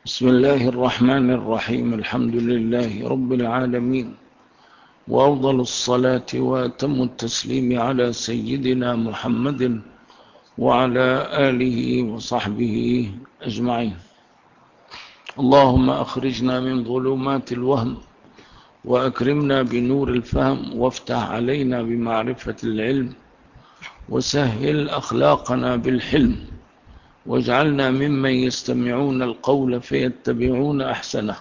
بسم الله الرحمن الرحيم. الحمد لله رب العالمين، وأفضل الصلاة وأتم التسليم على سيدنا محمد وعلى آله وصحبه أجمعين. اللهم أخرجنا من ظلمات الوهم وأكرمنا بنور الفهم، وافتح علينا بمعرفة العلم، وسهل أخلاقنا بالحلم، واجعلنا ممن يستمعون القول فيتبعون أحسنه.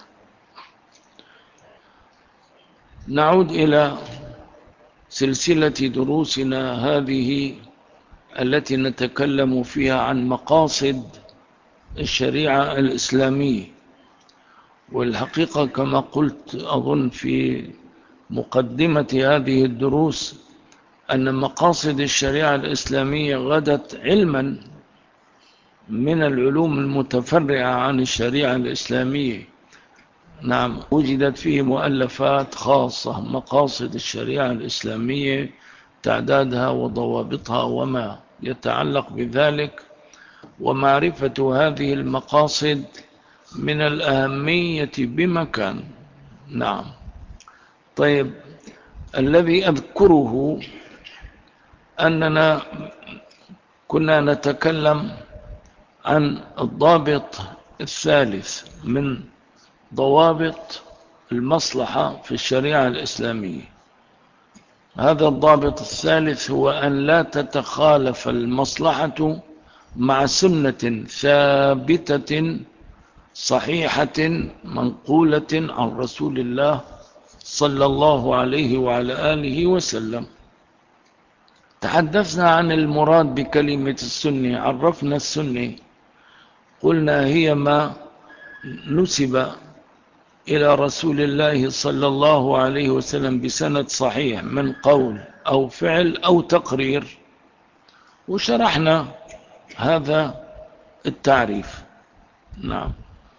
نعود إلى سلسلة دروسنا هذه التي نتكلم فيها عن مقاصد الشريعة الإسلامية. والحقيقة كما قلت أظن في مقدمة هذه الدروس أن مقاصد الشريعة الإسلامية غدت علما من العلوم المتفرعة عن الشريعة الإسلامية. نعم، وجدت فيه مؤلفات خاصة مقاصد الشريعة الإسلامية، تعدادها وضوابطها وما يتعلق بذلك. ومعرفة هذه المقاصد من الأهمية بمكان. نعم. طيب، الذي أذكره أننا كنا نتكلم عن الضابط الثالث من ضوابط المصلحة في الشريعة الإسلامية. هذا الضابط الثالث هو أن لا تتخالف المصلحة مع سنة ثابتة صحيحة منقولة عن رسول الله صلى الله عليه وعلى آله وسلم. تحدثنا عن المراد بكلمة السنة، عرفنا السنة، قلنا هي ما نسب إلى رسول الله صلى الله عليه وسلم بسند صحيح من قول أو فعل أو تقرير، وشرحنا هذا التعريف. نعم،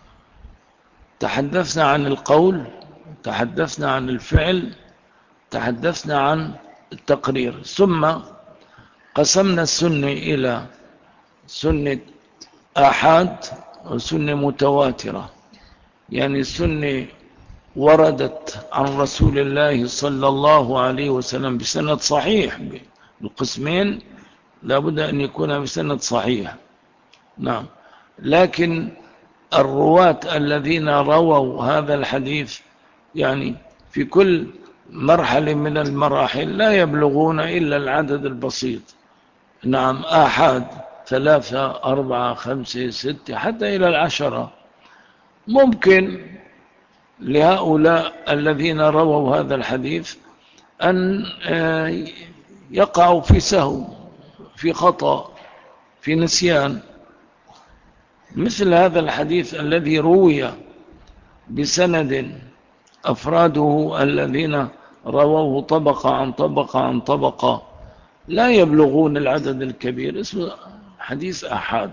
تحدثنا عن القول، تحدثنا عن الفعل، تحدثنا عن التقرير، ثم قسمنا السنة إلى سنة آحاد وسنة متواترة. يعني السنة وردت عن رسول الله صلى الله عليه وسلم بسند صحيح، القسمين لابد أن يكون بسند صحيح. نعم، لكن الرواة الذين رووا هذا الحديث يعني في كل مرحلة من المراحل لا يبلغون إلا العدد البسيط. نعم، آحاد 3 4 5 6 حتى إلى 10. ممكن لهؤلاء الذين رووا هذا الحديث أن يقعوا في سهو، في خطأ، في نسيان. مثل هذا الحديث الذي روي بسند أفراده الذين رووه طبقة عن طبقة عن طبقة لا يبلغون العدد الكبير، اسمه حديث أحاد.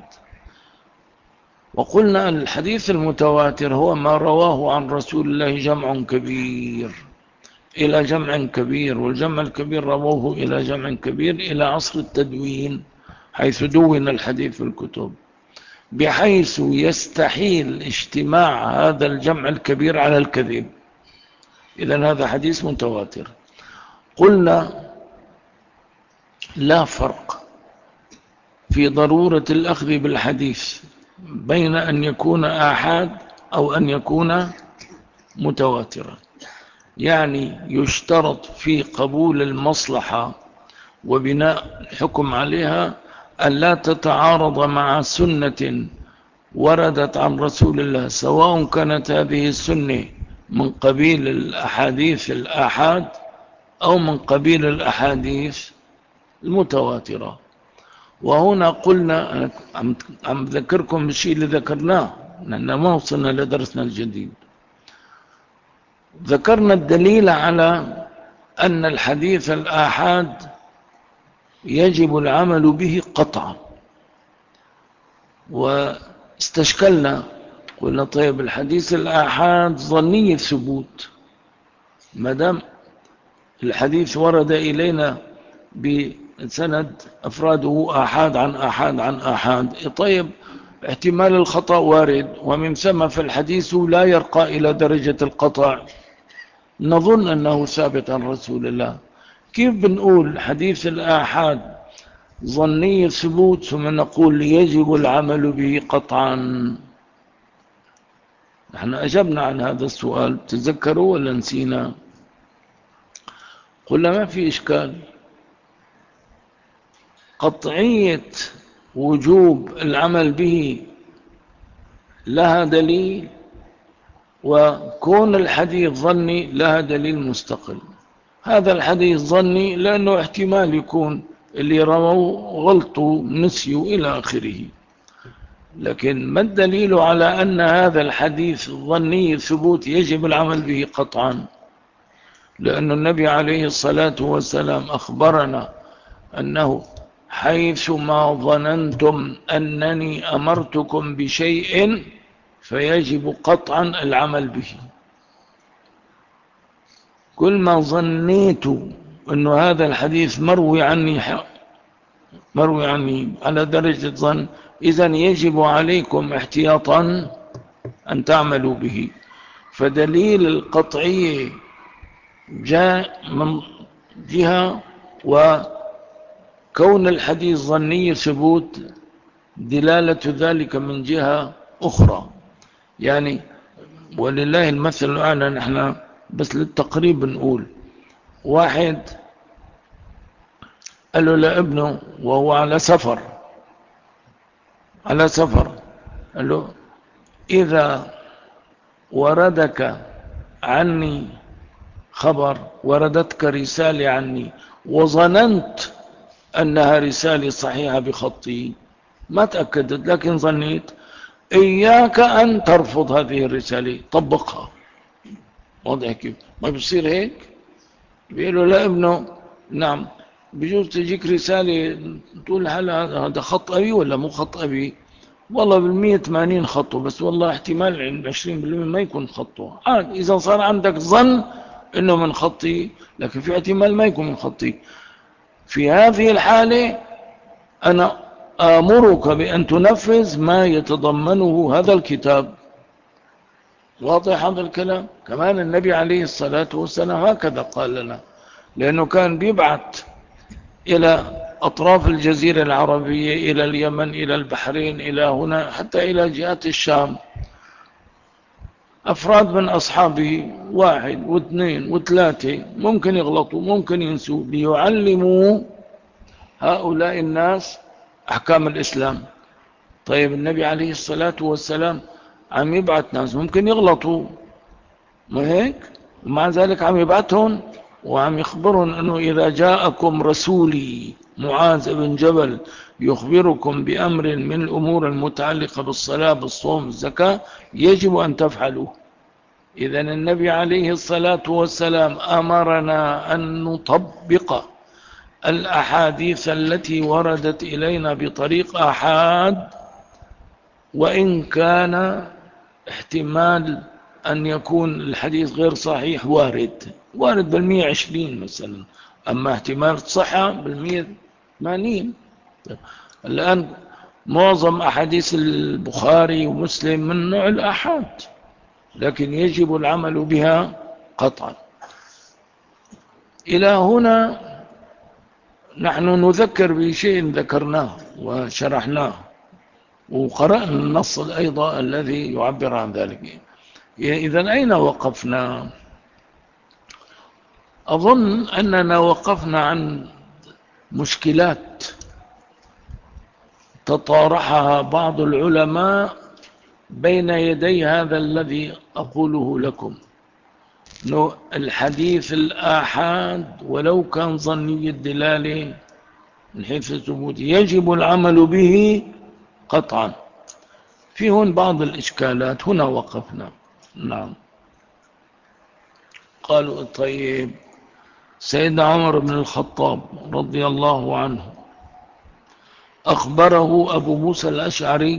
وقلنا الحديث المتواتر هو ما رواه عن رسول الله جمع كبير إلى جمع كبير، والجمع الكبير رووه إلى جمع كبير إلى عصر التدوين، حيث دون الحديث في الكتب، بحيث يستحيل اجتماع هذا الجمع الكبير على الكذب. إذن هذا حديث متواتر. قلنا لا فرق في ضرورة الأخذ بالحديث بين أن يكون آحاد أو أن يكون متواترا. يعني يشترط في قبول المصلحة وبناء الحكم عليها أن لا تتعارض مع سنة وردت عن رسول الله، سواء كانت هذه السنة من قبيل الأحاديث الآحاد أو من قبيل الأحاديث المتواترة. وهنا قلنا، عم ذكركم بالشيء اللي ذكرناه لأننا ما وصلنا لدرسنا الجديد. ذكرنا الدليل على أن الحديث الآحاد يجب العمل به قطعا، واستشكلنا قلنا طيب الحديث الآحاد ظني الثبوت، ما دام الحديث ورد إلينا بسند أفراده آحاد عن آحاد عن آحاد، طيب احتمال الخطأ وارد، ومن ثم فالحديث لا يرقى إلى درجة القطع، نظن أنه ثابت عن رسول الله. كيف بنقول حديث الآحاد ظني الثبوت ثم نقول يجب العمل به قطعا؟ نحن أجبنا عن هذا السؤال، تذكروا ولا نسينا؟ قلنا ما في إشكال، قطعية وجوب العمل به لها دليل، وكون الحديث ظني لها دليل مستقل. هذا الحديث ظني لأنه احتمال يكون اللي رووا غلطوا نسيوا إلى آخره، لكن ما الدليل على أن هذا الحديث ظني ثبوت يجب العمل به قطعا؟ لأن النبي عليه الصلاة والسلام أخبرنا أنه حيث ما ظننتم أنني أمرتكم بشيء فيجب قطعا العمل به. كل ما ظنيت أن هذا الحديث مروي عني على درجة ظن، إذن يجب عليكم احتياطا أن تعملوا به. فدليل القطعية جاء من جهة، وكون الحديث ظني ثبوت دلالة ذلك من جهة أخرى. يعني ولله المثل الأعلى، نحن بس للتقريب نقول واحد قال له لابنه وهو على سفر قال له إذا وردك عني خبر، وردتك رسالة عني وظننت أنها رسالة صحيحة بخطي، ما تأكدت لكن ظنيت، إياك أن ترفض هذه الرسالة، طبقها. واضح كيف؟ ما بيصير هيك؟ بيقولوا لابنه نعم بجوز تجيك رسالة تقول هذا خط أبي ولا مو خط أبي، والله بال180 خطه، بس والله احتمال 20% ما يكون خطه. إذا صار عندك ظن إنه من خطي، لكن في احتمال ما يكون من خطي، في هذه الحالة أنا آمرك بأن تنفذ ما يتضمنه هذا الكتاب. واضح هذا الكلام؟ كمان النبي عليه الصلاة والسلام هكذا قال لنا، لأنه كان بيبعث إلى أطراف الجزيرة العربية، إلى اليمن، إلى البحرين، إلى هنا، حتى إلى جهات الشام، أفراد من أصحابه 1 و2 و3 ممكن يغلطوا ممكن ينسوا، ليعلموا هؤلاء الناس أحكام الإسلام. طيب النبي عليه الصلاة والسلام عم يبعث ناس ممكن يغلطوا، ما هيك؟ ومع ذلك عم يبعثهم وعم يخبرهم أنه إذا جاءكم رسولي معاذ بن جبل يخبركم بأمر من الأمور المتعلقة بالصلاة بالصوم الزكاة يجب أن تفعلوه. إذن النبي عليه الصلاة والسلام أمرنا أن نطبق الأحاديث التي وردت إلينا بطريق أحاد، وإن كان احتمال أن يكون الحديث غير صحيح وارد بال120 مثلا، أما احتمال صحة بال180. الآن معظم أحاديث البخاري ومسلم من نوع الأحاد، لكن يجب العمل بها قطعا. إلى هنا نحن نذكر بشيء ذكرناه وشرحناه، وقرأنا النص أيضا الذي يعبر عن ذلك. إذن أين وقفنا؟ أظن أننا وقفنا عن مشكلات تطارحها بعض العلماء بين يدي هذا الذي أقوله لكم، أنه الحديث الآحاد ولو كان ظني الدلالة من حيث الثبوت يجب العمل به قطعا. في هون بعض الإشكالات، هنا وقفنا. نعم. قالوا طيب سيدنا عمر بن الخطاب رضي الله عنه أخبره أبو موسى الأشعري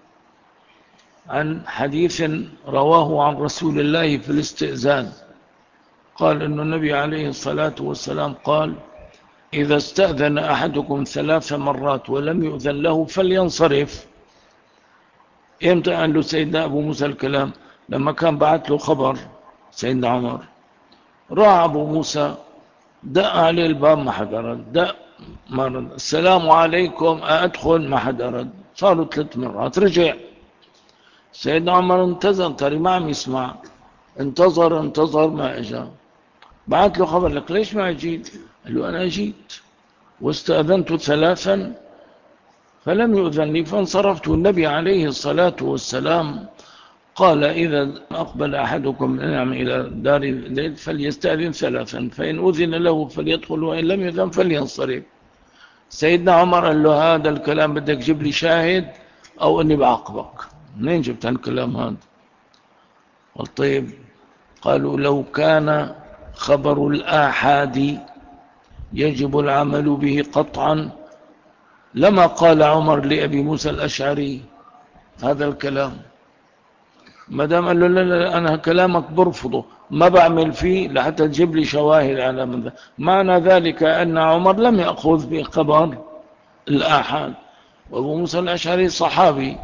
عن حديث رواه عن رسول الله في الاستئذان، قال إن النبي عليه الصلاة والسلام قال إذا استأذن أحدكم 3 مرات ولم يؤذن له فلينصرف. إمتى قال له سيدنا أبو موسى الكلام؟ لما كان بعت له خبر سيدنا عمر، راح أبو موسى دق عليه الباب ما حدا رد، دق مرة السلام عليكم أدخل ما حدا رد، صاروا 3 مرات، رجع سيدنا عمر انتظر، ترى ما عم يسمع، انتظر ما اجا، بعت له خبر لك ليش ما جيت؟ قال له أنا جيت واستأذنت 3 فلم يؤذن لي فانصرفت. النبي عليه الصلاة والسلام قال إذا أقبل أحدكم إلى دار الليل فليستأذن 3 فإن أذن له فليدخل وإن لم يؤذن فلينصرف. سيدنا عمر قال له هذا الكلام بدك جيب لي شاهد أو أني بعاقبك. منين جبت هالكلام هذا؟ قال طيب، قالوا لو كان خبر الآحاد يجب العمل به قطعا لما قال عمر لأبي موسى الأشعري هذا الكلام. ما دام قال له لا لا أنا كلامك برفضه ما بعمل فيه لحتى تجيب لي شواهد على من ذا، معنى ذلك أن عمر لم يأخذ بخبر الآحاد، وأبو موسى الأشعري صحابي.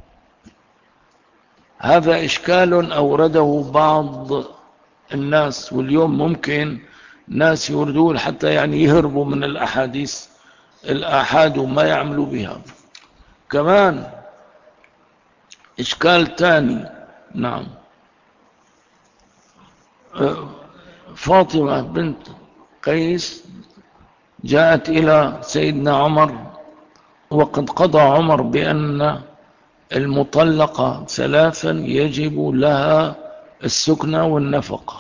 هذا إشكال أورده بعض الناس، واليوم ممكن ناس يوردون حتى يعني يهربوا من الأحاديث الآحاد وما يعملوا بها. كمان إشكال تاني، نعم، فاطمة بنت قيس جاءت إلى سيدنا عمر وقد قضى عمر بأن المطلقة 3 يجب لها السكنة والنفقة.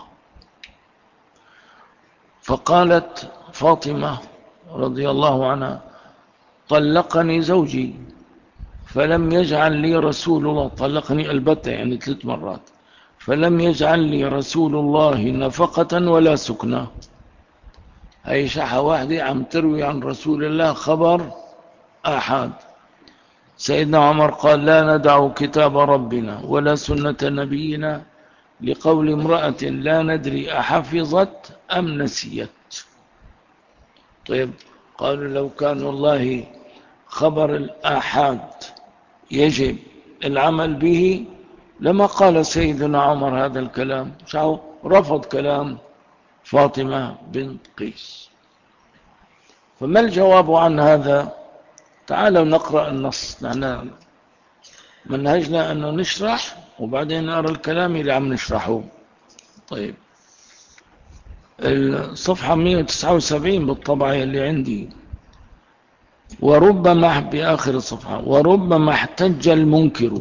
فقالت فاطمة رضي الله عنها طلقني زوجي فلم يجعل لي رسول الله، طلقني البتة يعني 3 مرات، فلم يجعل لي رسول الله نفقة ولا سكنة. هي شحة واحدة عم تروي عن رسول الله خبر آحاد. سيدنا عمر قال لا ندع كتاب ربنا ولا سنة نبينا لقول امرأة لا ندري أحفظت أم نسيت. طيب، قالوا لو كان والله خبر الآحاد يجب العمل به لما قال سيدنا عمر هذا الكلام، شعو رفض كلام فاطمة بنت قيس. فما الجواب عن هذا؟ تعالوا نقرأ النص، نحن منهجنا أنه نشرح وبعدين نقرأ الكلام اللي عم نشرحه. طيب، الصفحة 179 بالطبعة اللي عندي، وربما بآخر الصفحة وربما احتج المنكر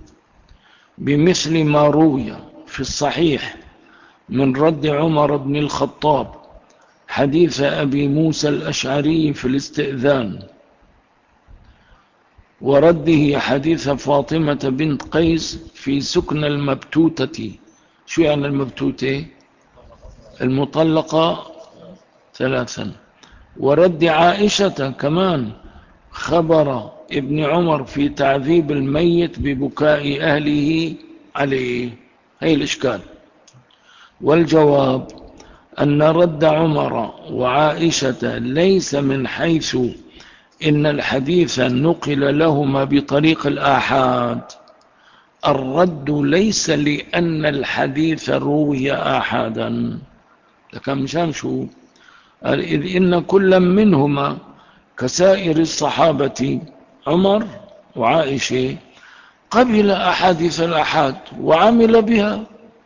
بمثل ما روي في الصحيح من رد عمر بن الخطاب حديث أبي موسى الأشعري في الاستئذان، ورده حديث فاطمة بنت قيس في سكن المبتوتة. شو يعني المبتوتة؟ المطلقة 3. ورد عائشة كمان خبر ابن عمر في تعذيب الميت ببكاء أهله عليه. هي الإشكال. والجواب أن رد عمر وعائشة ليس من حيث إن الحديث نقل لهما بطريق الآحاد، الرد ليس لأن الحديث روي آحادا، لكن مشان شو قال إذ إن كل منهما كسائر الصحابة عمر وعائشة قبل أحاديث الآحاد وعمل بها.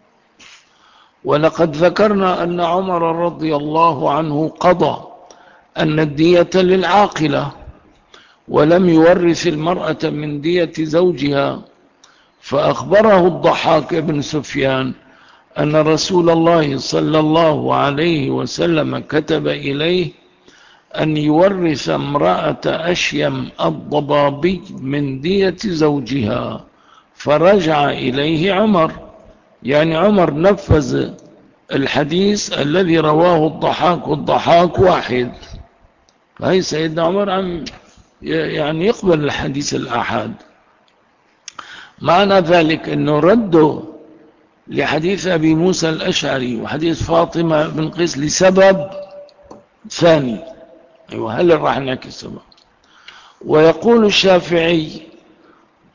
ولقد ذكرنا أن عمر رضي الله عنه قضى أن الدية للعاقلة ولم يورث المرأة من دية زوجها، فأخبره الضحاك بن سفيان أن رسول الله صلى الله عليه وسلم كتب إليه أن يورث امرأة أشيم الضبابي من دية زوجها، فرجع إليه عمر. يعني عمر نفذ الحديث الذي رواه الضحاك، والضحاك واحد. فهي سيدنا عمر عم يعني يقبل الحديث الآحاد. معنى ذلك أنه رده لحديث أبي موسى الأشعري وحديث فاطمة بن قيس لسبب ثاني. أيوة، هل راح نحكي السبب. ويقول الشافعي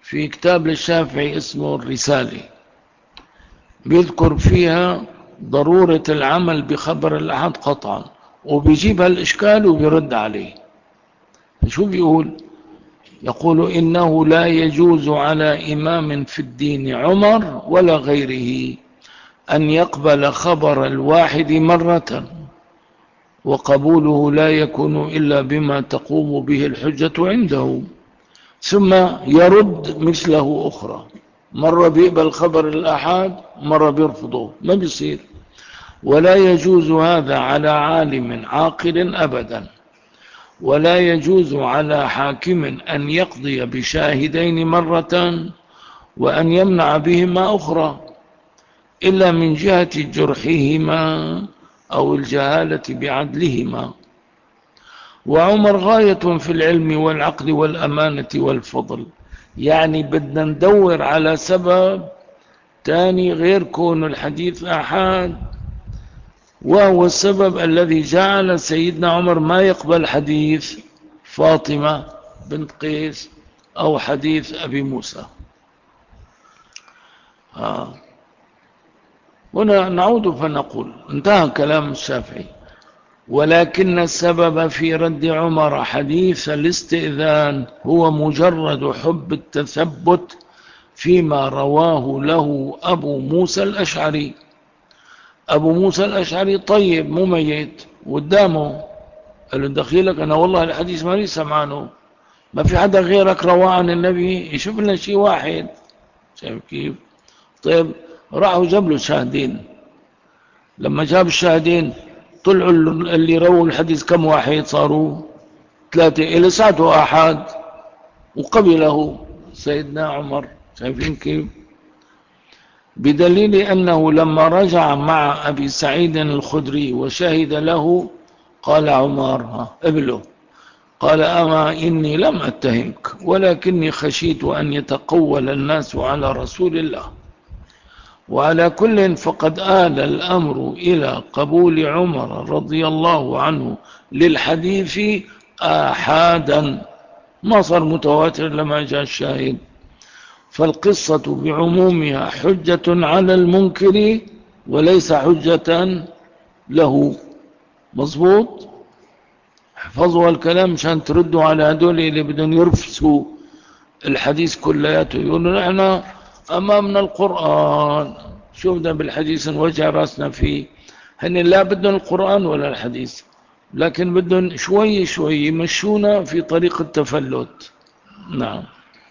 في كتاب للشافعي اسمه الرسالة، بيذكر فيها ضرورة العمل بخبر الأحد قطعا، وبيجيب هالإشكال وبيرد عليه. شو بيقول؟ يقول إنه لا يجوز على إمام في الدين عمر ولا غيره أن يقبل خبر الواحد مرة، وقبوله لا يكون إلا بما تقوم به الحجة عنده، ثم يرد مثله أخرى. مرة بيقبل خبر الأحد، مرة بيرفضه، ما بيصير. ولا يجوز هذا على عالم عاقل أبدا، ولا يجوز على حاكم أن يقضي بشاهدين مرة وأن يمنع بهما أخرى، إلا من جهة جرحهما أو الجهالة بعدلهما. وعمر غاية في العلم والعقل والأمانة والفضل. يعني بدنا ندور على سبب تاني غير كون الحديث أحد، وهو السبب الذي جعل سيدنا عمر ما يقبل حديث فاطمة بنت قيس أو حديث أبي موسى. هنا نعود فنقول انتهى كلام الشافعي. ولكن السبب في رد عمر حديث الاستئذان هو مجرد حب التثبت فيما رواه له أبو موسى الأشعري. أبو موسى الأشعري طيب مو ميت، قدامه قال له دخيلك أنا والله الحديث ما لي سمعانه، ما في حدا غيرك رواه عن النبي، يشوف لنا شيء واحد. شايف كيف؟ طيب راحوا جاب له شاهدين. لما جاب الشاهدين طلعوا اللي رووا الحديث كم واحد؟ صاروا 3. إلى ساعته أحد وقبله سيدنا عمر. شايفين كيف؟ بدليل أنه لما رجع مع أبي سعيد الخدري وشهد له قال عمر ابله، قال أما إني لم أتهمك ولكني خشيت أن يتقول الناس على رسول الله. وعلى كل فقد آل الأمر إلى قبول عمر رضي الله عنه للحديث آحادا، ما صار متواتر لما جاء الشاهد. فالقصة بعمومها حجة على المنكر وليس حجة له. مظبوط؟ احفظوا الكلام عشان تردوا على هدول اللي بدهم يرفسوا الحديث كلياته، يقولوا نحن أمامنا القرآن، شو بدنا بالحديث نوجه راسنا فيه؟ هن لا بدهم القرآن ولا الحديث، لكن بدهم شوي شوي يمشونا في طريق التفلت. نعم.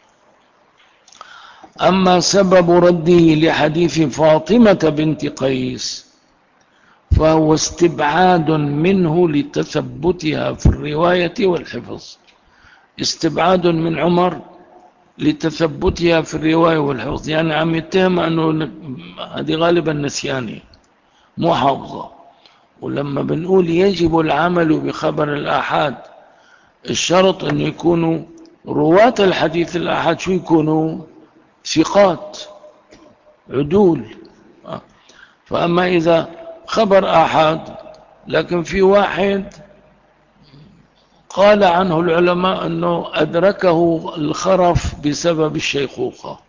أما سبب رده لحديث فاطمة بنت قيس فهو استبعاد منه لتثبتها في الرواية والحفظ. استبعاد من عمر لتثبتها في الرواية والحفظ، يعني عم يتهم أنه هذه غالبا نسياني مو حافظة. ولما بنقول يجب العمل بخبر الآحاد، الشرط أن يكونوا رواة الحديث الآحاد شو يكونوا؟ ثقات عدول. فأما إذا خبر آحاد لكن في واحد قال عنه العلماء أنه أدركه الخرف بسبب الشيخوخة،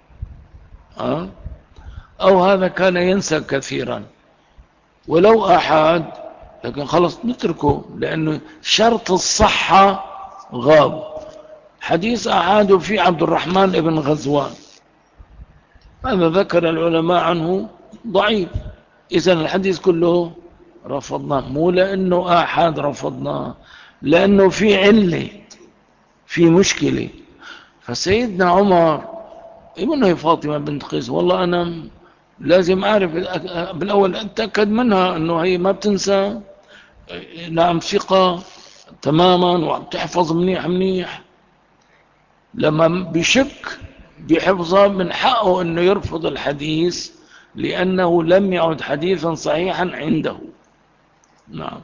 أو هذا كان ينسى كثيرا، ولو آحاد لكن خلص نتركه لأنه شرط الصحة غاب. حديث آحاد في عبد الرحمن بن غزوان، هذا ذكر العلماء عنه ضعيف، إذن الحديث كله رفضناه، مو لأنه آحاد رفضناه، لأنه في علة، في مشكلة. فسيدنا عمر ابنه فاطمة بنت قيس والله أنا لازم أعرف بالأول أتأكد منها أنه هي ما بتنسى، نعم ثقة تماما وبتحفظ منيح منيح. لما بشك بحفظها من حقه أنه يرفض الحديث لأنه لم يعد حديثا صحيحا عنده. نعم.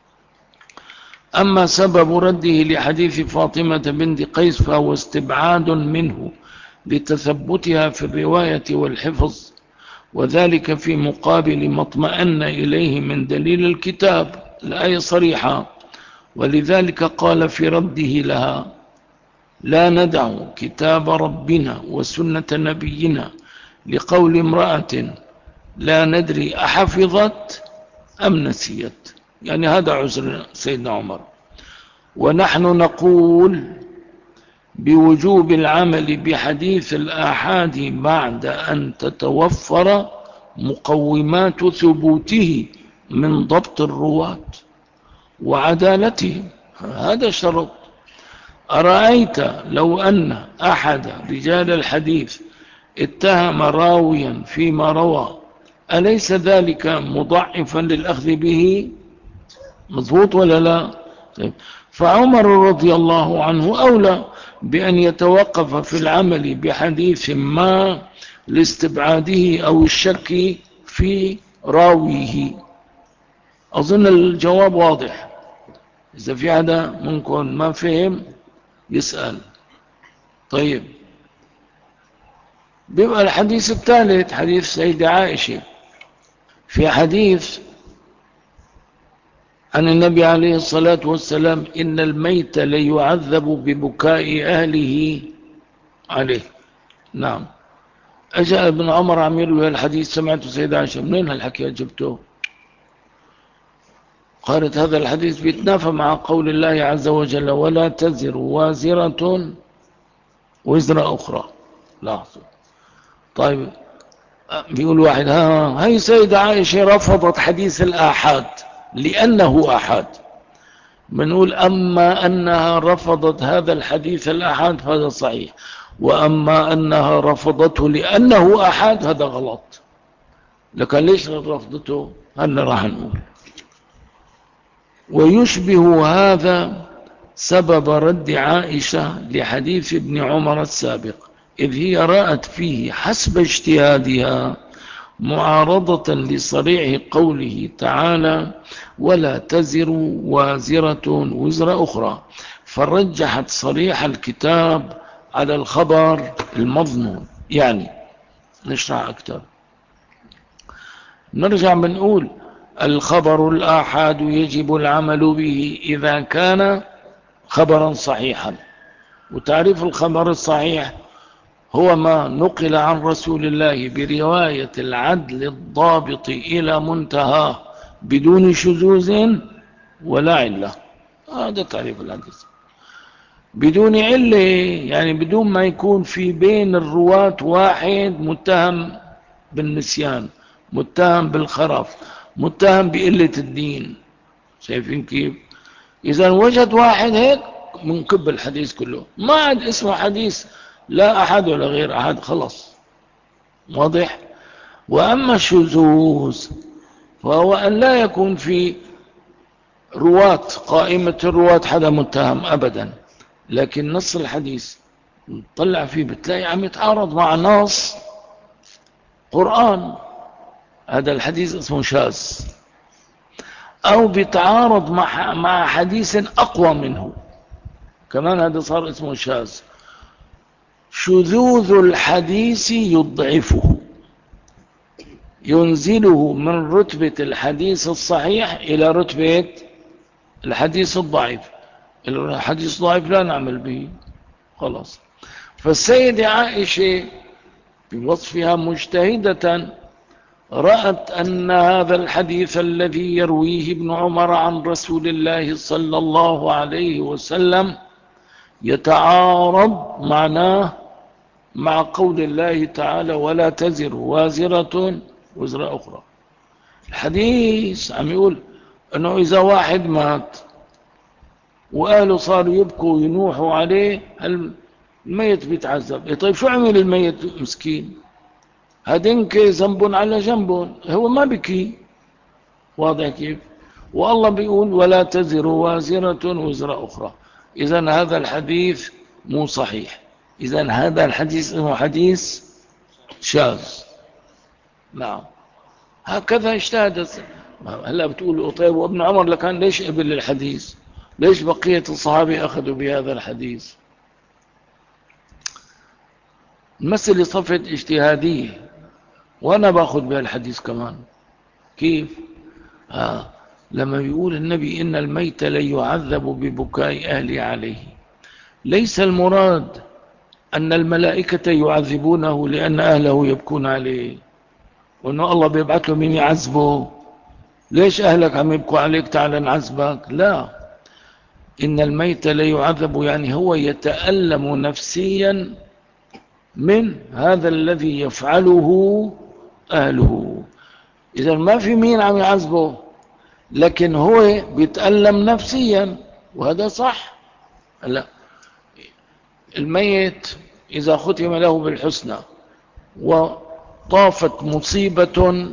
أما سبب رده لحديث فاطمة بنت قيس فهو استبعاد منه لتثبتها في الرواية والحفظ، وذلك في مقابل ما اطمأن إليه من دليل الكتاب، الآية صريحة. ولذلك قال في رده لها لا ندع كتاب ربنا وسنة نبينا لقول امرأة لا ندري أحفظت أم نسيت، يعني هذا عذر سيدنا عمر. ونحن نقول بوجوب العمل بحديث الآحاد بعد أن تتوفر مقومات ثبوته من ضبط الرواة وعدالته، هذا شرط. أرأيت لو أن أحد رجال الحديث اتهم راويا فيما روى، أليس ذلك مضعفا للأخذ به؟ مضبوط ولا لا؟ طيب. فعمر رضي الله عنه أولى بأن يتوقف في العمل بحديث ما لاستبعاده أو الشك في راويه. أظن الجواب واضح. إذا في حدا منكم ما فهم يسأل. طيب، بيبقى الحديث الثالث حديث سيدة عائشة. في حديث عن النبي عليه الصلاة والسلام: إن الميت ليعذب ببكاء أهله عليه. نعم. أجاء ابن عمر عمير له الحديث، سمعت سيدة عائشة. منين هالحكي جبته؟ قالت هذا الحديث بيتنافى مع قول الله عز وجل: ولا تزر وازرة وزر أخرى. لاحظوا. طيب، بيقول واحد: هاي سيدة عائشة رفضت حديث الآحاد لأنه آحاد. بنقول أما أنها رفضت هذا الحديث الآحاد فهذا صحيح، وأما أنها رفضته لأنه آحاد هذا غلط. لكن ليش رفضته؟ هذا راح نقول. ويشبه هذا سبب رد عائشة لحديث ابن عمر السابق، إذ هي رأت فيه حسب اجتهادها معارضة لصريح قوله تعالى: ولا تزر وازرة وزر أخرى، فرجحت صريح الكتاب على الخبر المضمون. يعني نشرح أكثر. نرجع بنقول: الخبر الآحاد يجب العمل به إذا كان خبرا صحيحا. وتعريف الخبر الصحيح هو ما نقل عن رسول الله برواية العدل الضابط إلى منتهاه بدون شذوذ ولا علة. هذا تعريف الحديث. بدون علة يعني بدون ما يكون في بين الرواة واحد متهم بالنسيان، متهم بالخرف، متهم بقلة الدين. شايفين كيف؟ إذا وجد واحد هيك منكب الحديث كله، ما عاد اسمه حديث لا أحد ولا غير أحد، خلص. واضح؟ وأما الشذوذ فهو أن لا يكون في رواة قائمة الرواة حدا متهم أبدا، لكن نص الحديث طلع فيه بتلاقي عم يتعارض مع نص قرآن، هذا الحديث اسمه شاذ، أو بيتعارض مع حديث أقوى منه، كمان هذا صار اسمه شاذ. شذوذ الحديث يضعفه، ينزله من رتبة الحديث الصحيح إلى رتبة الحديث الضعيف. الحديث الضعيف لا نعمل به، خلاص. فالسيدة عائشة بوصفها مجتهدة رأت أن هذا الحديث الذي يرويه ابن عمر عن رسول الله صلى الله عليه وسلم يتعارض معناه مع قول الله تعالى: ولا تزر وازرة وزر أخرى. الحديث عم يقول أنه إذا واحد مات وأهله صاروا يبكوا وينوحوا عليه، الميت بيتعذب. طيب شو عمل الميت مسكين؟ هدنك ذنب على جنب، هو ما بكي. واضح كيف؟ والله بيقول: ولا تزر وازرة وزر أخرى. إذن هذا الحديث مو صحيح، إذن هذا الحديث اسمه حديث شاذ. نعم، هكذا اجتهدت. هلا بتقول: طيب وابن عمر لكان ليش قبل الحديث؟ ليش بقية الصحابة أخذوا بهذا الحديث؟ المسألة صفت اجتهادية، وأنا بأخذ بها الحديث كمان. كيف؟ لما يقول النبي: إن الميت ليعذب ببكاء أهلي عليه، ليس المراد أن الملائكة يعذبونه لأن أهله يبكون عليه، وأنه الله بيبعث له من يعذبه. ليش أهلك عم يبكوا عليك تعال نعذبك؟ لا، إن الميت لا يعذب يعني هو يتألم نفسيا من هذا الذي يفعله أهله. إذا ما في مين عم يعذبه، لكن هو بيتألم نفسيا، وهذا صح. لا، الميت إذا ختم له بالحسنى وطافت مصيبة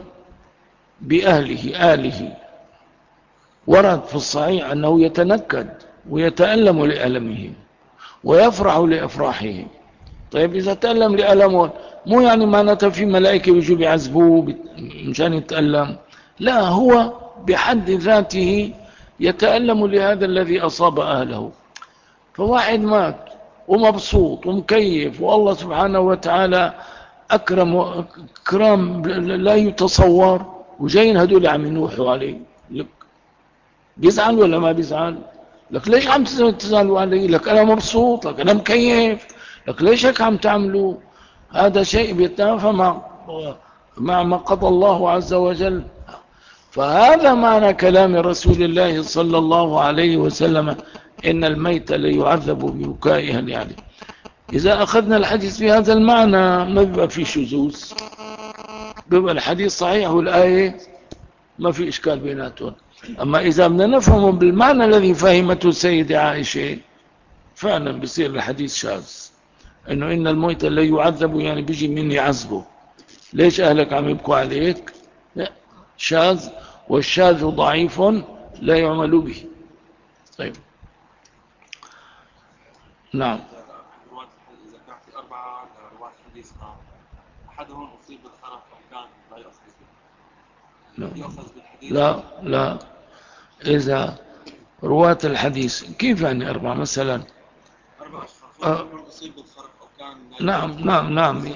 بأهله ورد في الصحيح أنه يتنكد ويتألم لألمه ويفرح لإفراحه. طيب إذا تألم لألمه مو يعني معناته في ملائكة يجوا بيعذبوه مشان يتألم، لا، هو بحد ذاته يتألم لهذا الذي أصاب أهله. فواحد مات ومبسوط ومكيف، والله سبحانه وتعالى أكرم كرام لا يتصور، وجايين هدول عم ينوحوا عليه. لك بيزعل ولا ما بيزعل؟ لك ليش عم تزعلوا علي؟ لك أنا مبسوط، لك أنا مكيف، لك ليش هيك عم تعملوا؟ هذا شيء بيتنافى مع ما قضى الله عز وجل. فهذا معنى كلام رسول الله صلى الله عليه وسلم إن الميت ليعذب ببكائها يعني. إذا أخذنا الحديث في هذا المعنى ما بيبقى فيه شذوذ، بيبقى الحديث صحيح والآية ما في إشكال بيناتهم. أما إذا بدنا نفهمه بالمعنى الذي فهمته السيدة عائشة فعلا بيصير الحديث شاذ، إنه إن الميت لا يعذب يعني بيجي من يعذبه. ليش أهلك عم يبكوا عليك؟ لا، شاذ، والشاذ ضعيف لا يعمل به. طيب، نعم. إذا كان في 4 رواة حديث أحدهم أصيب بالخرف أو كان لا يؤخذ بالحديث. لا، إذا رواة الحديث كيف يعني 4 مثلا؟ 4 أشخاص أصيب بالخرف أو كان نعم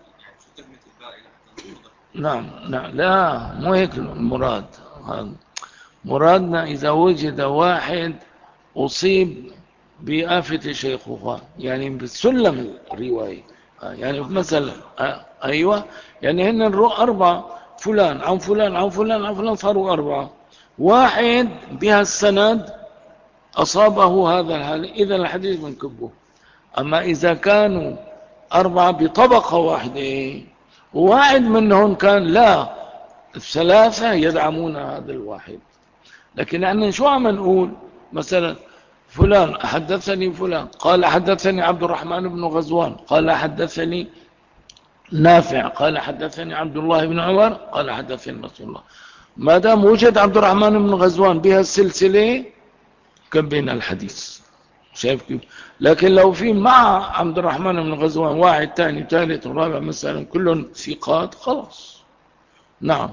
لا، مو هيك المراد. مرادنا إذا وجد واحد أصيب بآفة شيخوخة، يعني بسلم الرواية، يعني مثلا أيوة، يعني هن 4 فلان عن فلان عن فلان عن فلان صاروا 4، واحد بها السند أصابه هذا الحال، إذا الحديث بنكبه. أما إذا كانوا 4 بطبقة واحدة وواحد منهم كان لا، 3 يدعمون هذا الواحد. لكن احنا شو عم نقول؟ مثلا فلان حدثني فلان قال حدثني عبد الرحمن بن غزوان قال حدثني نافع قال حدثني عبد الله بن عمر قال حدثني رسول الله. ما دام وجد عبد الرحمن بن غزوان بها السلسلة كبينا الحديث. شايف كيف؟ لكن لو في مع عبد الرحمن بن غزوان واحد ثاني ثالث ورابع مثلا كلهم ثقات خلاص. نعم.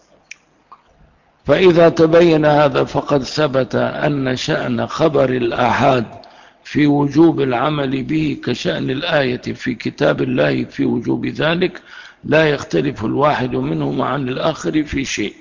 فإذا تبين هذا فقد ثبت أن شأن خبر الآحاد في وجوب العمل به كشأن الآية في كتاب الله في وجوب ذلك، لا يختلف الواحد منهما عن الآخر في شيء.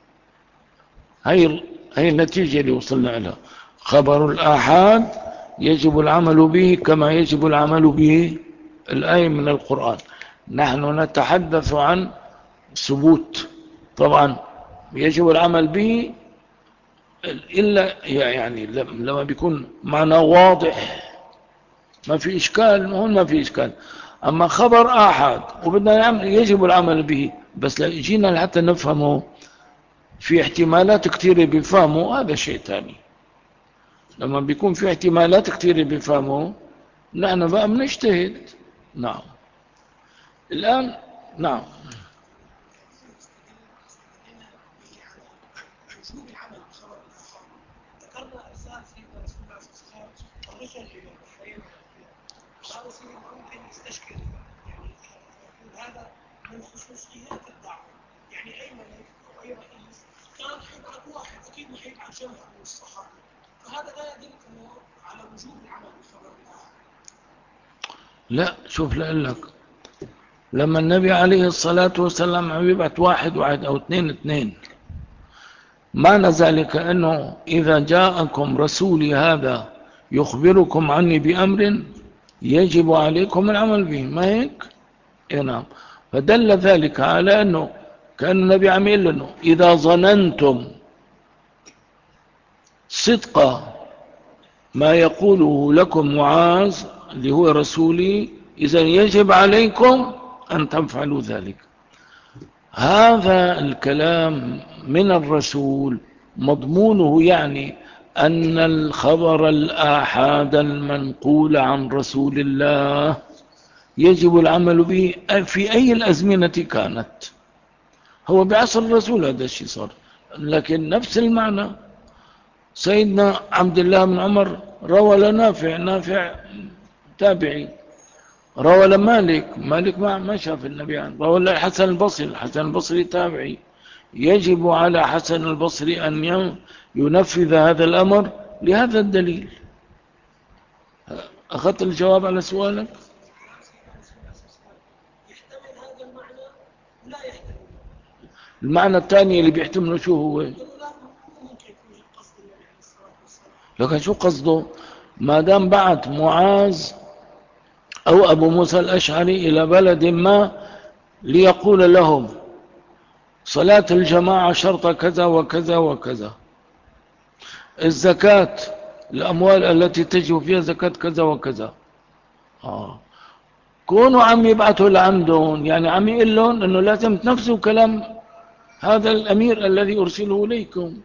هي النتيجة اللي وصلنا لها. خبر الآحاد يجب العمل به كما يجب العمل به الآية من القرآن. نحن نتحدث عن ثبوت، طبعا يجب العمل به إلا يعني لما بيكون معنى واضح ما في إشكال، هون ما في إشكال. أما خبر آحاد وبدنا يجب العمل به، بس جينا لحتى نفهمه في احتمالات كثيرة بفهمه، هذا شيء ثاني. لما بيكون في احتمالات كثيرة بفهمه نحن بقى بنجتهد. نعم. الآن نعم. هذا من خصوصيات الدعوة، يعني أي ملك أو أي رئيس كان حيبعث واحد أكيد ما حيبعث جمع من الصحابة، فهذا لا يدل على وجوب العمل بخبر الآخر. لا، شوف لك لما النبي عليه الصلاة والسلام عم يبعث واحد أو اثنين، معنى ذلك أنه إذا جاءكم رسولي هذا يخبركم عني بأمر يجب عليكم العمل به، ما هيك؟ نعم. فدل ذلك على أنه كان النبي عميل لنا إذا ظننتم صدق ما يقوله لكم معاذ اللي هو رسولي، إذا يجب عليكم أن تفعلوا ذلك. هذا الكلام من الرسول مضمونه يعني أن الخبر الآحاد المنقول عن رسول الله يجب العمل به في أي الأزمنة كانت. هو بعصر الرسول هذا الشيء صار، لكن نفس المعنى. سيدنا عبد الله بن عمر روى لنافع، نافع تابعي، روى لمالك، مالك ما شاف النبي عنه، روى لحسن البصري، الحسن البصري تابعي. يجب على حسن البصري أن ينفذ هذا الأمر لهذا الدليل. أخذت الجواب على سؤالك؟ يحتمل هذا المعنى ولا يحتمل. المعنى الثاني اللي بيحتمله شو هو؟ ممكن يكون القصد النبي عليه الصلاة والسلام. لكن شو قصده؟ ما دام بعت معاذ أو أبو موسى الأشعري إلى بلد ما ليقول لهم صلاة الجماعة شرط كذا وكذا وكذا، الزكاة الأموال التي تجب فيها زكاة كذا وكذا، كونوا عم يبعثوا لعندهم، يعني عم يقول لهم أنه لازم تنفذوا كلام هذا الأمير الذي أرسله إليكم.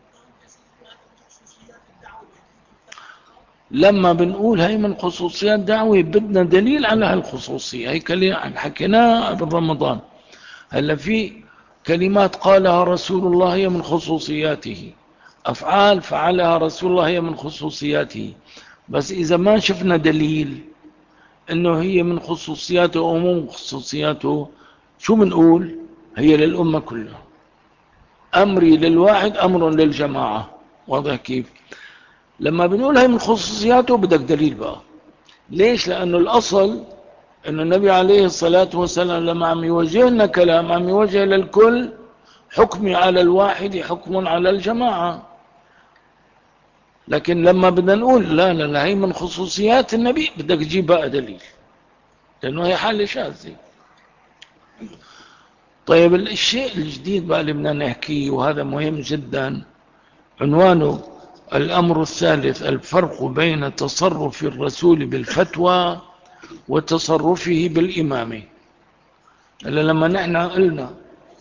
لما بنقول هي من خصوصيات دعوة بدنا دليل على هالخصوصية. هي كلمة حكيناها برمضان. هلا في كلمات قالها رسول الله هي من خصوصياته، أفعال فعلها رسول الله هي من خصوصياته، بس إذا ما شفنا دليل أنه هي من خصوصياته أو مو من خصوصياته، شو بنقول؟ هي للأمة كلها. أمري للواحد أمر للجماعة. واضح كيف؟ لما بنقول هي من خصوصياته بدك دليل بقى. ليش؟ لأنه الأصل أن النبي عليه الصلاة والسلام لما عم يوجه لنا كلام عم يوجه للكل، حكمي على الواحد حكم على الجماعة. لكن لما بدنا نقول لا لا لا هي من خصوصيات النبي، بدك تجيب بقى دليل، لأنه هي حالة شاذة. طيب الشيء الجديد بقى اللي بدنا نحكيه، وهذا مهم جدا، عنوانه الأمر الثالث: الفرق بين تصرف الرسول بالفتوى وتصرفه بالإمامة. إلا لما نحن قلنا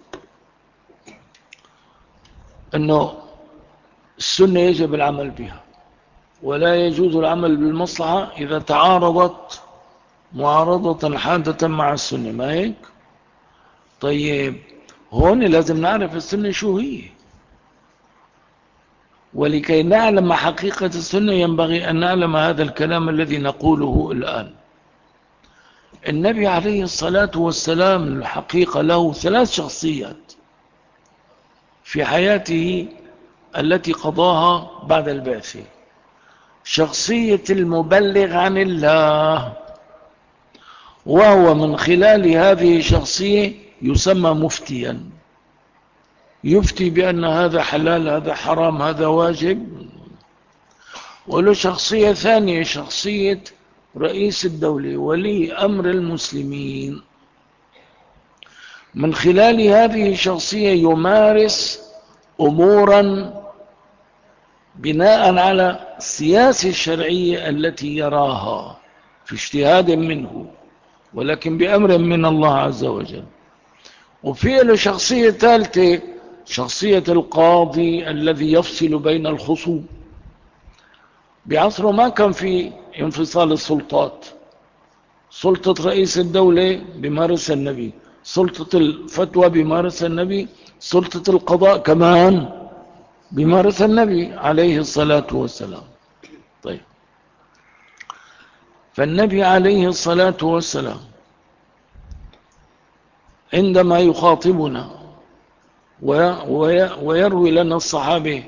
أنه السنة يجب العمل بها ولا يجوز العمل بالمصلحة إذا تعارضت معارضة حادة مع السنة، ما هيك؟ طيب هون لازم نعرف السنة شو هي، ولكي نعلم حقيقة السنة ينبغي أن نعلم هذا الكلام الذي نقوله الآن. النبي عليه الصلاة والسلام الحقيقة له 3 شخصيات في حياته التي قضاها بعد البعثة. شخصية المبلغ عن الله، وهو من خلال هذه الشخصية يسمى مفتيا، يفتي بأن هذا حلال هذا حرام هذا واجب. وله شخصية ثانية، شخصية رئيس الدولة ولي أمر المسلمين. من خلال هذه الشخصية يمارس أمورا بناء على السياسة الشرعية التي يراها في اجتهاد منه، ولكن بأمر من الله عز وجل. وفي له شخصية ثالثة، شخصية القاضي الذي يفصل بين الخصوم. بعصره ما كان في انفصال السلطات، سلطة رئيس الدولة بمارس النبي، سلطة الفتوى بمارس النبي، سلطة القضاء كمان بمارس النبي عليه الصلاة والسلام. طيب، فالنبي عليه الصلاة والسلام عندما يخاطبنا ويروي لنا الصحابة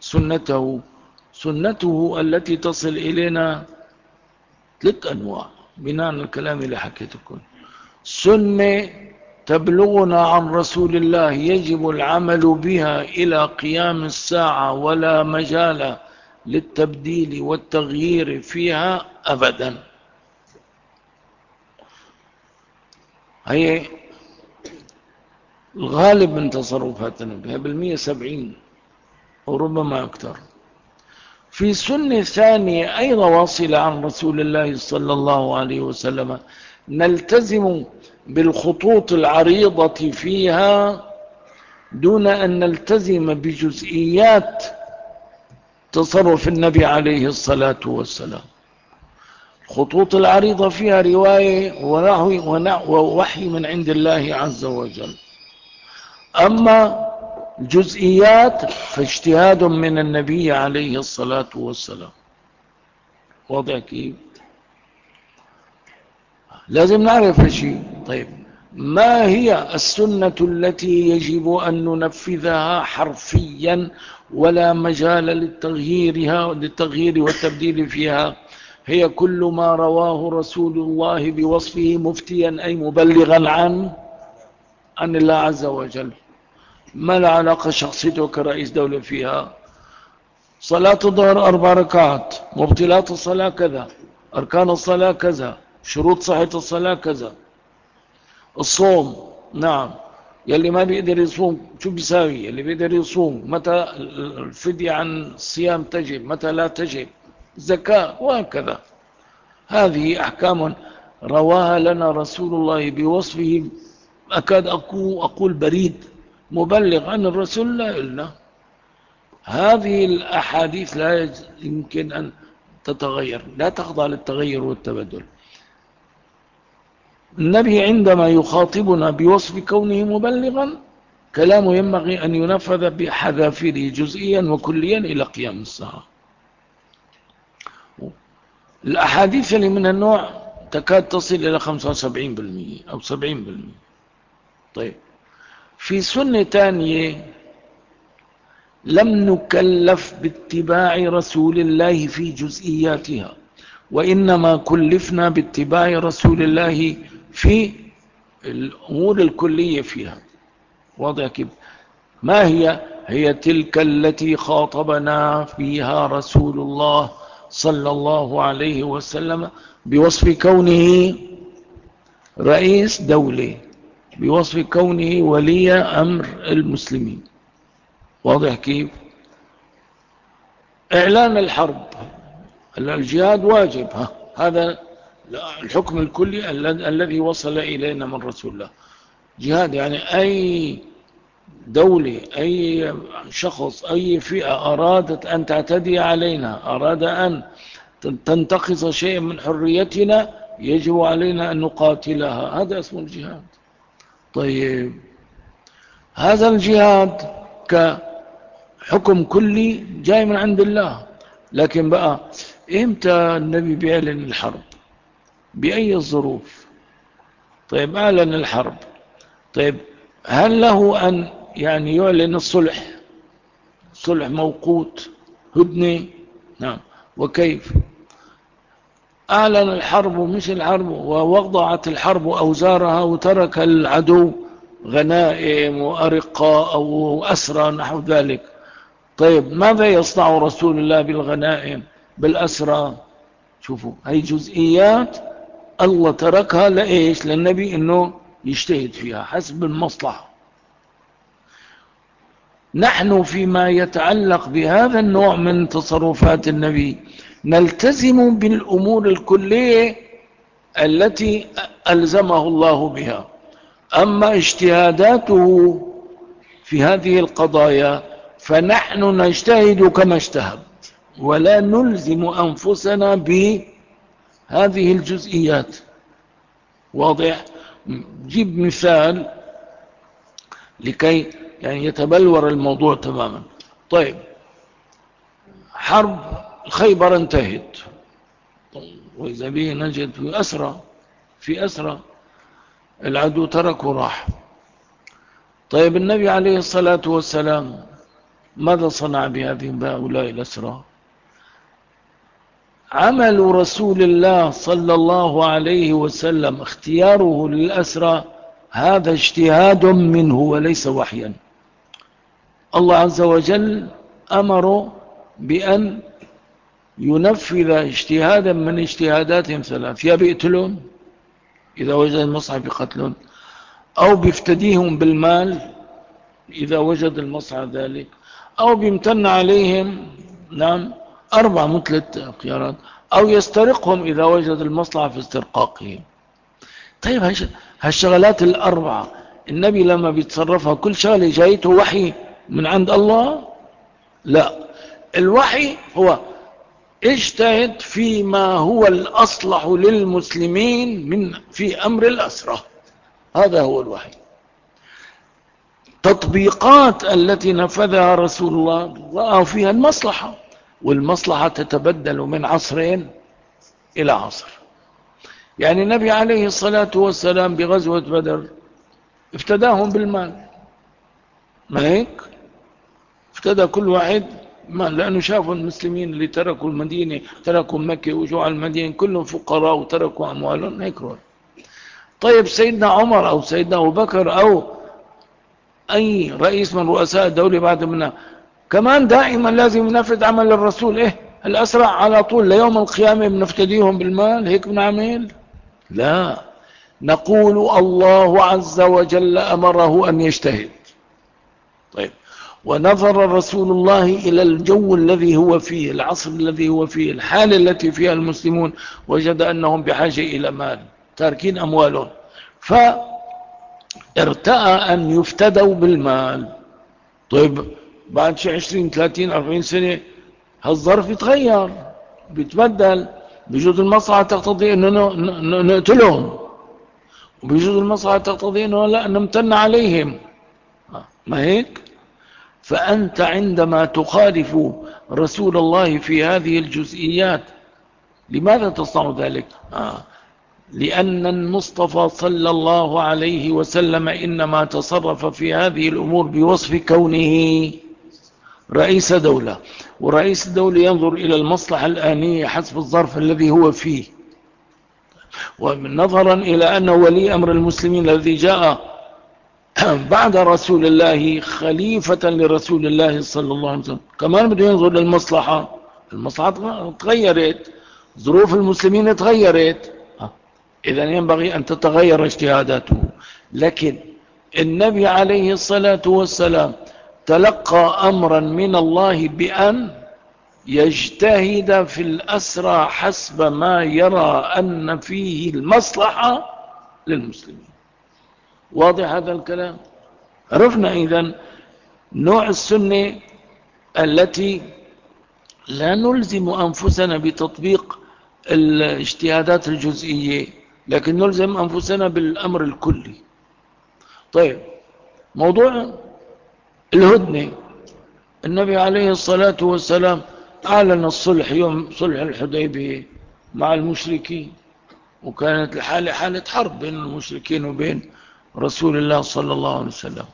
سنته التي تصل إلينا 3 أنواع بناء على الكلام اللي حكيتكم. سنة تبلغنا عن رسول الله يجب العمل بها إلى قيام الساعة، ولا مجال للتبديل والتغيير فيها أبدا. هي الغالب من تصرفات النبي بالمية 70 وربما أكثر. في سنة ثانية أيضا واصلة عن رسول الله صلى الله عليه وسلم نلتزم بالخطوط العريضة فيها دون أن نلتزم بجزئيات تصرف النبي عليه الصلاة والسلام. خطوط العريضة فيها رواية ووحي من عند الله عز وجل، أما جزئيات فاجتهاد من النبي عليه الصلاة والسلام. واضح كيف؟ لازم نعرف شيء. طيب ما هي السنة التي يجب أن ننفذها حرفيا ولا مجال للتغيير والتبديل فيها؟ هي كل ما رواه رسول الله بوصفه مفتيا أي مبلغا عن الله عز وجل. ما لا علاقة شخصيته كرئيس دولة فيها؟ صلاة الظهر 4 ركعات، مبطلات الصلاة كذا، أركان الصلاة كذا، شروط صحة الصلاة كذا. الصوم نعم، يلي ما بيقدر يصوم شو بيساوي؟ يلي بيقدر يصوم متى الفدية عن الصيام تجب، متى لا تجب، زكاة وهكذا. هذه أحكام رواها لنا رسول الله بوصفه أكاد أقول بريد مبلغ عن الرسول لا إلنا. هذه الأحاديث لا يمكن أن تتغير، لا تخضع للتغير والتبدل. النبي عندما يخاطبنا بوصف كونه مبلغا كلامه ينبغي أن ينفذ بحذافيره جزئيا وكليا إلى قيام الساعة. الأحاديث اللي من النوع تكاد تصل إلى 75% أو 70%. طيب في سنة تانية لم نكلف باتباع رسول الله في جزئياتها، وإنما كلفنا باتباع رسول الله في الأمور الكلية فيها. واضح كيف؟ ما هي تلك التي خاطبنا فيها رسول الله صلى الله عليه وسلم بوصف كونه رئيس دولة، بوصف كونه ولي أمر المسلمين. واضح كيف؟ إعلان الحرب، الجهاد واجب، هذا الحكم الكلي الذي وصل إلينا من رسول الله. جهاد يعني أي دولة، أي شخص، أي فئة أرادت أن تعتدي علينا، أراد أن تنتقص شيء من حريتنا، يجب علينا أن نقاتلها. هذا اسمه الجهاد. طيب هذا الجهاد كحكم كلي جاي من عند الله، لكن بقى إمتى النبي بيعلن الحرب؟ بأي الظروف؟ طيب أعلن الحرب، طيب هل له أن يعني يعلن الصلح؟ صلح موقوت، هدنة، نعم. وكيف؟ أعلن الحرب مش الحرب ووضعت الحرب أوزارها وترك العدو غنائم وأرقاء أو أسرى نحو ذلك. طيب ماذا يصنع رسول الله بالغنائم بالأسرى؟ شوفوا هاي جزئيات الله تركها لإيش؟ للنبي إنه يجتهد فيها حسب المصلحة. نحن فيما يتعلق بهذا النوع من تصرفات النبي نلتزم بالأمور الكلية التي ألزمه الله بها، أما اجتهاداته في هذه القضايا فنحن نجتهد كما اجتهد ولا نلزم أنفسنا بهذه الجزئيات. واضح؟ جيب مثال لكي يعني يتبلور الموضوع تماما. طيب حرب خيبر انتهت، وإذا به نجد في أسرى العدو تركه راح. طيب النبي عليه الصلاة والسلام ماذا صنع بهؤلاء الأسرى؟ عمل رسول الله صلى الله عليه وسلم اختياره للأسرى هذا اجتهاد منه وليس وحيا. الله عز وجل أمر بأن ينفذ اجتهادا من اجتهاداتهم ثلاث: يا بيقتلون إذا وجد المصحف يقتلون، أو بيفتديهم بالمال إذا وجد المصحف ذلك، أو بيمتن عليهم، نعم 4 مثل الخيارات، أو يسترقهم إذا وجد المصلحة في استرقاقهم. طيب هالشغلات ال4 النبي لما بيتصرفها كل شغلة جايته وحي من عند الله؟ لا، الوحي هو اجتهد فيما هو الأصلح للمسلمين في أمر الأسرة، هذا هو الوحي. تطبيقات التي نفذها رسول الله رأى فيها المصلحة، والمصلحة تتبدل من عصرين إلى عصر. يعني النبي عليه الصلاة والسلام بغزوة بدر افتداهم بالمال، ما هيك؟ افتدى كل واحد مال، لأنه شافوا المسلمين اللي تركوا المدينة، تركوا مكة وجوا على المدينة كلهم فقراء وتركوا أموالهم هيك. طيب سيدنا عمر أو سيدنا أبو بكر أو أي رئيس من رؤساء الدولة بعد منا كمان دائما لازم ينفذ عمل الرسول، الأسرع على طول ليوم القيامة بنفتديهم بالمال، هيك بنعمل؟ لا، نقول الله عز وجل أمره أن يجتهد. طيب، ونظر رسول الله إلى الجو الذي هو فيه، العصر الذي هو فيه، الحالة التي فيها المسلمون، وجد أنهم بحاجة إلى مال، تاركين أموالهم، فارتأى أن يفتدوا بالمال. طيب بعد شي 20 30 40 سنة هالظرف يتغير، بيتبدل، بيجوز المصلحة تقتضي أنه نقتلهم، وبيجوز المصلحة تقتضي أنه لا نمتن عليهم، ما هيك؟ فأنت عندما تخالف رسول الله في هذه الجزئيات لماذا تصنع ذلك؟ لأن المصطفى صلى الله عليه وسلم إنما تصرف في هذه الأمور بوصف كونه رئيس دولة، ورئيس الدولة ينظر إلى المصلحة الآنية حسب الظرف الذي هو فيه، ونظرا إلى أنه ولي أمر المسلمين الذي جاء بعد رسول الله خليفة لرسول الله صلى الله عليه وسلم كمان بده ينظر للمصلحة. المصلحة تغيرت، ظروف المسلمين تغيرت، إذن ينبغي أن تتغير اجتهاداته. لكن النبي عليه الصلاة والسلام تلقى أمرا من الله بأن يجتهد في الأسرى حسب ما يرى أن فيه المصلحة للمسلمين. واضح هذا الكلام؟ عرفنا إذن نوع السنة التي لا نلزم أنفسنا بتطبيق الاجتهادات الجزئية، لكن نلزم أنفسنا بالأمر الكلي. طيب، موضوع الهدنة، النبي عليه الصلاة والسلام أعلن الصلح يوم صلح الحديبية مع المشركين، وكانت الحالة حالة حرب بين المشركين وبين رسول الله صلى الله عليه وسلم.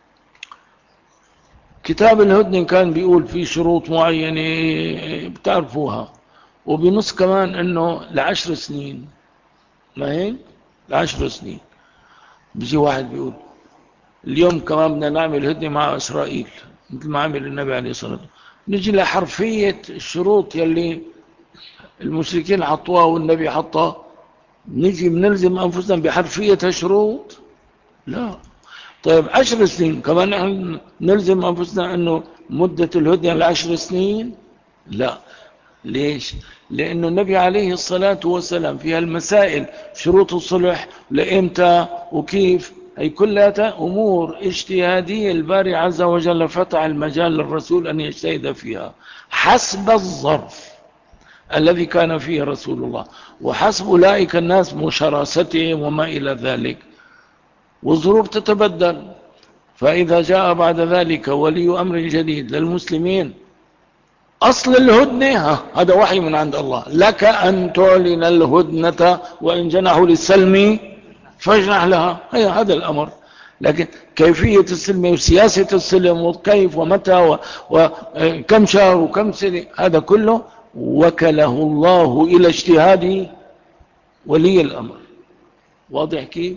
كتاب الهدنة كان بيقول فيه شروط معينة بتعرفوها، وبنص كمان انه ل10 سنين، ما هيك؟ ل10 سنين. بيجي واحد بيقول اليوم كمان بدنا نعمل هدنة مع إسرائيل مثل ما عمل النبي عليه الصلاة والسلام. نجي لحرفية الشروط يلي المشركين حطوها والنبي حطها، نجي بنلزم أنفسنا بحرفية الشروط؟ لا. طيب 10 سنين كمان نحن نلزم أنفسنا أنه مدة الهدنة ل10 سنين؟ لا. ليش؟ لأنه النبي عليه الصلاة والسلام في هالمسائل شروط الصلح لإمتى وكيف، هي كلها أمور اجتهادية الباري عز وجل فتح المجال للرسول أن يجتهد فيها حسب الظرف الذي كان فيه رسول الله، وحسب أولئك الناس مشراستهم وما إلى ذلك، والظروف تتبدل. فإذا جاء بعد ذلك ولي أمر جديد للمسلمين، أصل الهدنة هذا وحي من عند الله، لك أن تعلن الهدنة وإن جنحوا للسلم فاجنح لها، هذا الأمر. لكن كيفية السلم وسياسة السلم وكيف ومتى وكم شهر وكم سنة، هذا كله وكله الله إلى اجتهاد ولي الأمر. واضح كيف؟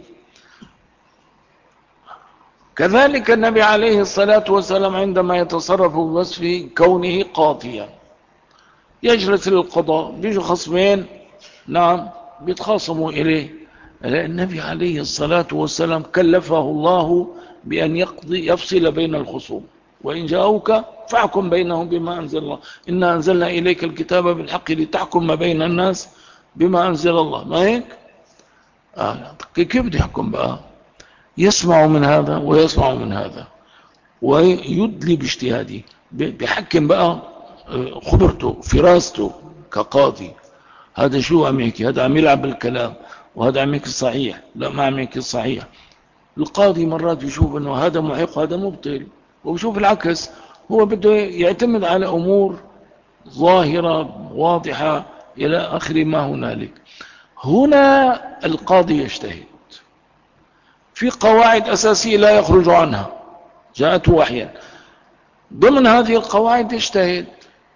كذلك النبي عليه الصلاة والسلام عندما يتصرف بوصف كونه قاضيا، يجلس للقضاء، بيجوا خصمين نعم بيتخاصموا إليه. النبي عليه الصلاة والسلام كلفه الله بأن يفصل بين الخصوم، وإن جاءوك فاحكم بينهم بما أنزل الله، إنا أنزلنا إليك الكتاب بالحق لتحكم ما بين الناس بما أنزل الله. ما هيك؟ كيف بده يحكم بقى؟ يسمع من هذا ويسمع من هذا ويدلي باجتهاده، بيحكم بقى خبرته فراسته كقاضي. هذا شو عم يحكي؟ هذا عم يلعب بالكلام، وهذا عم يحكي الصحيح، لا ما عم يحكي الصحيح. القاضي مرات بيشوف انه هذا محق وهذا مبطل، وبيشوف العكس. هو بده يعتمد على امور ظاهرة واضحة الى اخر ما هنالك. هنا القاضي يجتهد في قواعد اساسية لا يخرج عنها، جاءته وحيا، ضمن هذه القواعد يجتهد.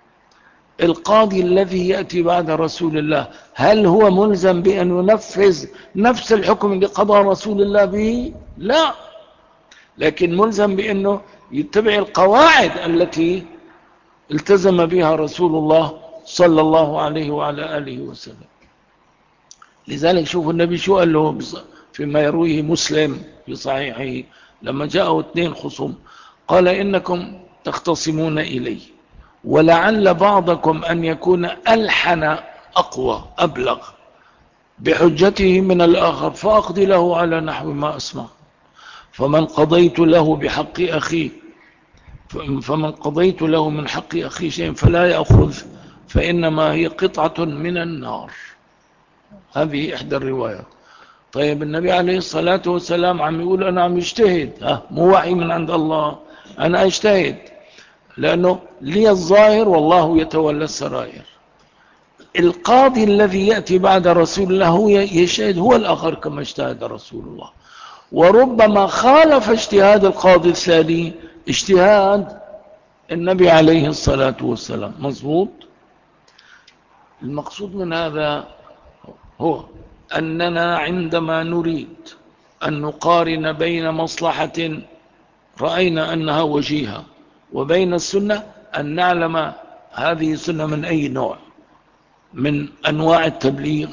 القاضي الذي يأتي بعد رسول الله هل هو ملزم بأن ينفذ نفس الحكم اللي قضى رسول الله به؟ لا، لكن ملزم بأنه يتبع القواعد التي التزم بها رسول الله صلى الله عليه وعلى آله وسلم. لذلك شوفوا النبي شو قال له فيما يرويه مسلم في صحيحه لما جاءوا اثنين خصوم، قال إنكم تختصمون إلي، ولعل بعضكم أن يكون ألحن أقوى أبلغ بحجته من الآخر، فأقضي له على نحو ما أسمع. فمن قضيت له بحق أخي فمن قضيت له من حق أخي شيء فلا يأخذ، فإنما هي قطعة من النار. هذه إحدى الروايات. طيب النبي عليه الصلاة والسلام عم يقول أنا عم يجتهد، مو وحي من عند الله، أنا أجتهد لأنه لي الظاهر والله يتولى السرائر. القاضي الذي يأتي بعد رسول الله هو يجتهد هو الآخر كما اجتهد رسول الله، وربما خالف اجتهاد القاضي الثاني اجتهاد النبي عليه الصلاة والسلام. مظبوط. المقصود من هذا هو أننا عندما نريد أن نقارن بين مصلحة رأينا أنها وجيهة وبين السنة، أن نعلم هذه السنة من أي نوع من أنواع التبليغ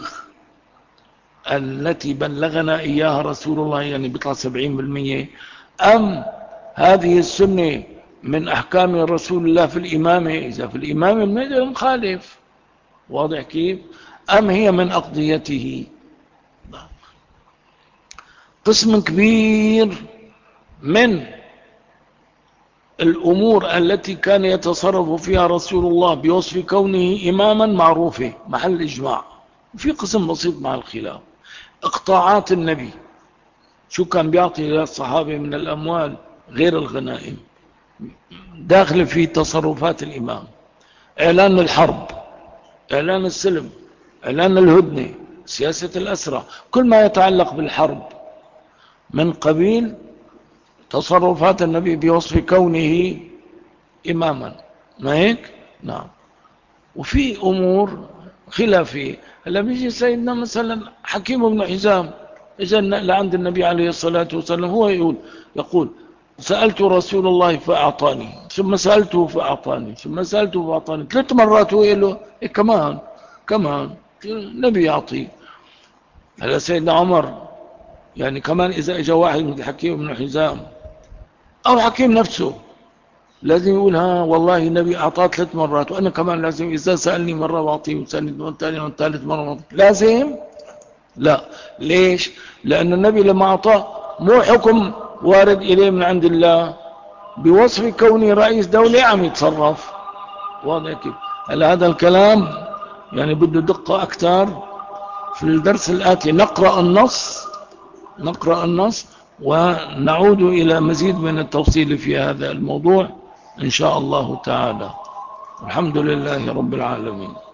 التي بلغنا إياها رسول الله، يعني بيطلع 70%، أم هذه السنة من أحكام رسول الله في الإمامة، إذا في الإمامة بنقدر نخالف، واضح كيف؟ أم هي من أقضيته. قسم كبير من الأمور التي كان يتصرف فيها رسول الله بوصف كونه إماما معروفة محل إجماع، في قسم بسيط مع الخلاف. اقطاعات النبي، شو كان بيعطي للصحابة من الأموال غير الغنائم، داخل في تصرفات الإمام. إعلان الحرب، إعلان السلم، إعلان الهدنة، سياسة الأسرى، كل ما يتعلق بالحرب من قبيل تصرفات النبي بوصف كونه إماما. ما هيك؟ نعم. وفي أمور خلافية. هلا بيجي سيدنا مثلا حكيم بن حزام إجا لعند النبي عليه الصلاة والسلام، هو يقول سألت رسول الله فأعطاني، ثم سألته فأعطاني، ثم سألته فأعطاني، 3 مرات. هو يقول له إيه كمان النبي يعطي. هلا سيدنا عمر يعني كمان إذا إجا واحد مثل حكيم بن حزام أو حكيم نفسه لازم يقول والله النبي أعطاه 3 مرات، وأنا كمان لازم إذا سألني مرة وأعطيه، وسألني والثالث مرة وأعطيه. لازم؟ لا. ليش؟ لأن النبي لما أعطاه مو حكم وارد إليه من عند الله، بوصف كوني رئيس دولة عم يتصرف. واضح كيف؟ هلا هذا الكلام يعني بده دقة أكثر. في الدرس الآتي نقرأ النص ونعود إلى مزيد من التفصيل في هذا الموضوع إن شاء الله تعالى. الحمد لله رب العالمين.